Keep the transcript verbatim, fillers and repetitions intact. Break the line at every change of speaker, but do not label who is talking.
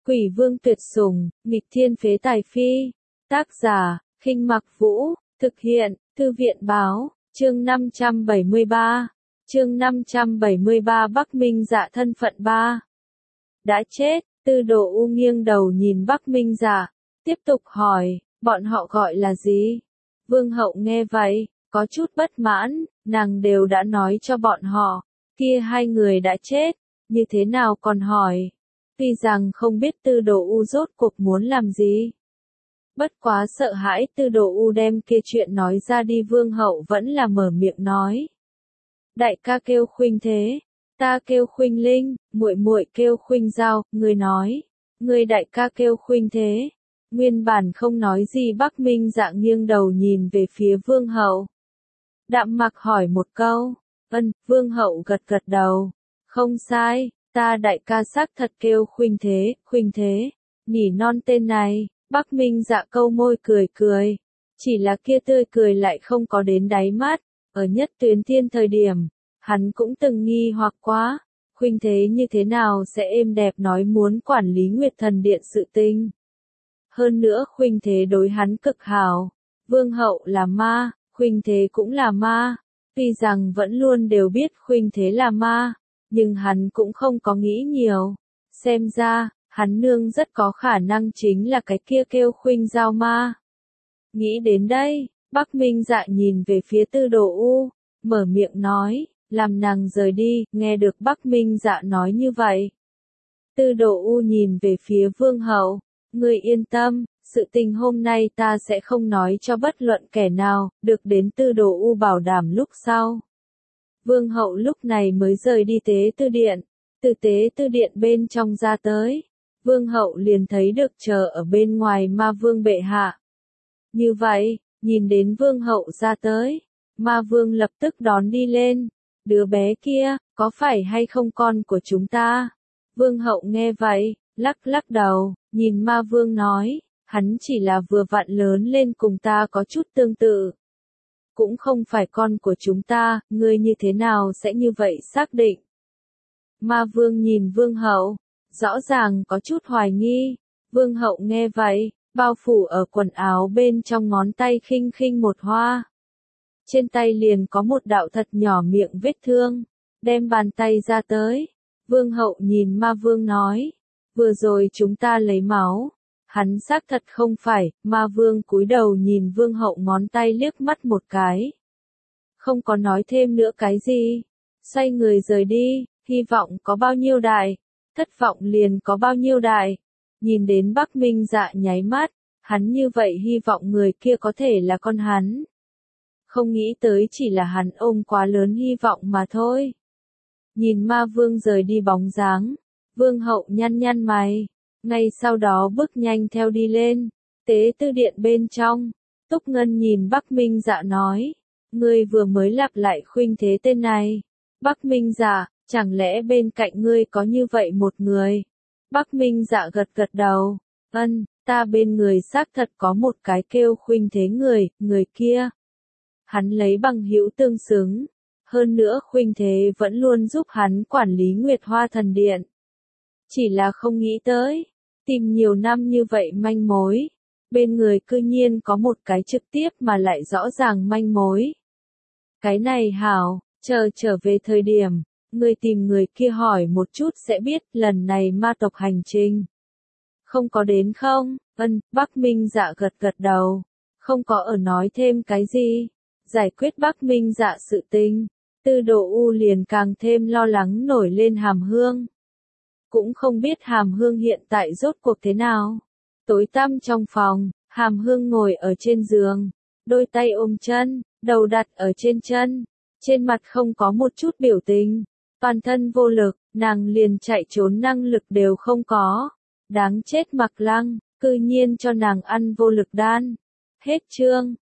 Quỷ vương tuyệt sủng, nghịch thiên phế tài phi. Tác giả, Khinh Mặc Vũ, thực hiện, Thư viện báo, chương năm trăm bảy mươi ba. Chương năm trăm bảy mươi ba Bắc Minh Dạ thân phận ba. Đã chết, Tư Đồ U nghiêng đầu nhìn Bắc Minh Dạ, tiếp tục hỏi, bọn họ gọi là gì? Vương hậu nghe vậy, có chút bất mãn, nàng đều đã nói cho bọn họ, kia hai người đã chết, như thế nào còn hỏi? Tuy rằng không biết Tư Đồ U rốt cuộc muốn làm gì. Bất quá sợ hãi Tư Đồ U đem kia chuyện nói ra đi, vương hậu vẫn là mở miệng nói. Đại ca kêu Khuynh Thế, ta kêu Khuynh Linh, muội muội kêu Khuynh Giao, người nói, người đại ca kêu Khuynh Thế. Nguyên bản không nói gì Bắc Minh Dạ nghiêng đầu nhìn về phía vương hậu. Đạm Mặc hỏi một câu, ân, vương hậu gật gật đầu, không sai, ta đại ca xác thật kêu Khuynh Thế, Khuynh Thế, nỉ non tên này. Bắc Minh Dạ câu môi cười cười, chỉ là kia tươi cười lại không có đến đáy mắt, ở Nhất Tuyến Thiên thời điểm, hắn cũng từng nghi hoặc quá, Khuynh Thế như thế nào sẽ êm đẹp nói muốn quản lý Nguyệt Thần Điện sự tình. Hơn nữa Khuynh Thế đối hắn cực hảo, vương hậu là ma, Khuynh Thế cũng là ma, tuy rằng vẫn luôn đều biết Khuynh Thế là ma, nhưng hắn cũng không có nghĩ nhiều, xem ra, hắn nương rất có khả năng chính là cái kia kêu Khuynh Giao ma. Nghĩ đến đây, Bắc Minh Dạ nhìn về phía Tư Đồ U, mở miệng nói, làm nàng rời đi, nghe được Bắc Minh Dạ nói như vậy. Tư Đồ U nhìn về phía vương hậu, người yên tâm, sự tình hôm nay ta sẽ không nói cho bất luận kẻ nào, được đến Tư Đồ U bảo đảm lúc sau. Vương hậu lúc này mới rời đi tế tư điện, từ tế tư điện bên trong ra tới. Vương hậu liền thấy được chờ ở bên ngoài ma vương bệ hạ. Như vậy, nhìn đến vương hậu ra tới, ma vương lập tức đón đi lên. Đứa bé kia, có phải hay không con của chúng ta? Vương hậu nghe vậy, lắc lắc đầu, nhìn ma vương nói, hắn chỉ là vừa vặn lớn lên cùng ta có chút tương tự. Cũng không phải con của chúng ta, ngươi như thế nào sẽ như vậy xác định? Ma vương nhìn vương hậu. Rõ ràng có chút hoài nghi, vương hậu nghe vậy, bao phủ ở quần áo bên trong ngón tay khinh khinh một hoa. Trên tay liền có một đạo thật nhỏ miệng vết thương, đem bàn tay ra tới. Vương hậu nhìn ma vương nói, vừa rồi chúng ta lấy máu, hắn xác thật không phải, ma vương cúi đầu nhìn vương hậu ngón tay liếc mắt một cái. Không có nói thêm nữa cái gì, xoay người rời đi, hy vọng có bao nhiêu đại. Thất vọng liền có bao nhiêu đại. Nhìn đến Bắc Minh Dạ nháy mắt, hắn như vậy hy vọng người kia có thể là con hắn. Không nghĩ tới chỉ là hắn ôm quá lớn hy vọng mà thôi. Nhìn ma vương rời đi bóng dáng, vương hậu nhăn nhăn mày, ngay sau đó bước nhanh theo đi lên, tế tư điện bên trong. Túc Ngân nhìn Bắc Minh Dạ nói, ngươi vừa mới lặp lại Khuynh Thế tên này. Bắc Minh Dạ, chẳng lẽ bên cạnh ngươi có như vậy một người? Bắc Minh Dạ gật gật đầu, ân, ta bên người xác thật có một cái kêu Khuynh Thế người, người kia. Hắn lấy bằng hữu tương xứng, hơn nữa Khuynh Thế vẫn luôn giúp hắn quản lý Nguyệt Hoa Thần Điện. Chỉ là không nghĩ tới, tìm nhiều năm như vậy manh mối, bên người cư nhiên có một cái trực tiếp mà lại rõ ràng manh mối. Cái này hảo, chờ trở về thời điểm. Người tìm người kia hỏi một chút sẽ biết lần này ma tộc hành trình. Không có đến không? Ân, Bắc Minh Dạ gật gật đầu. Không có ở nói thêm cái gì. Giải quyết Bắc Minh Dạ sự tình. Tư Đồ U liền càng thêm lo lắng nổi lên Hàm Hương. Cũng không biết Hàm Hương hiện tại rốt cuộc thế nào. Tối tăm trong phòng, Hàm Hương ngồi ở trên giường. Đôi tay ôm chân, đầu đặt ở trên chân. Trên mặt không có một chút biểu tình. Toàn thân vô lực, nàng liền chạy trốn năng lực đều không có. Đáng chết Mặc Lăng, cư nhiên cho nàng ăn vô lực đan. Hết chương.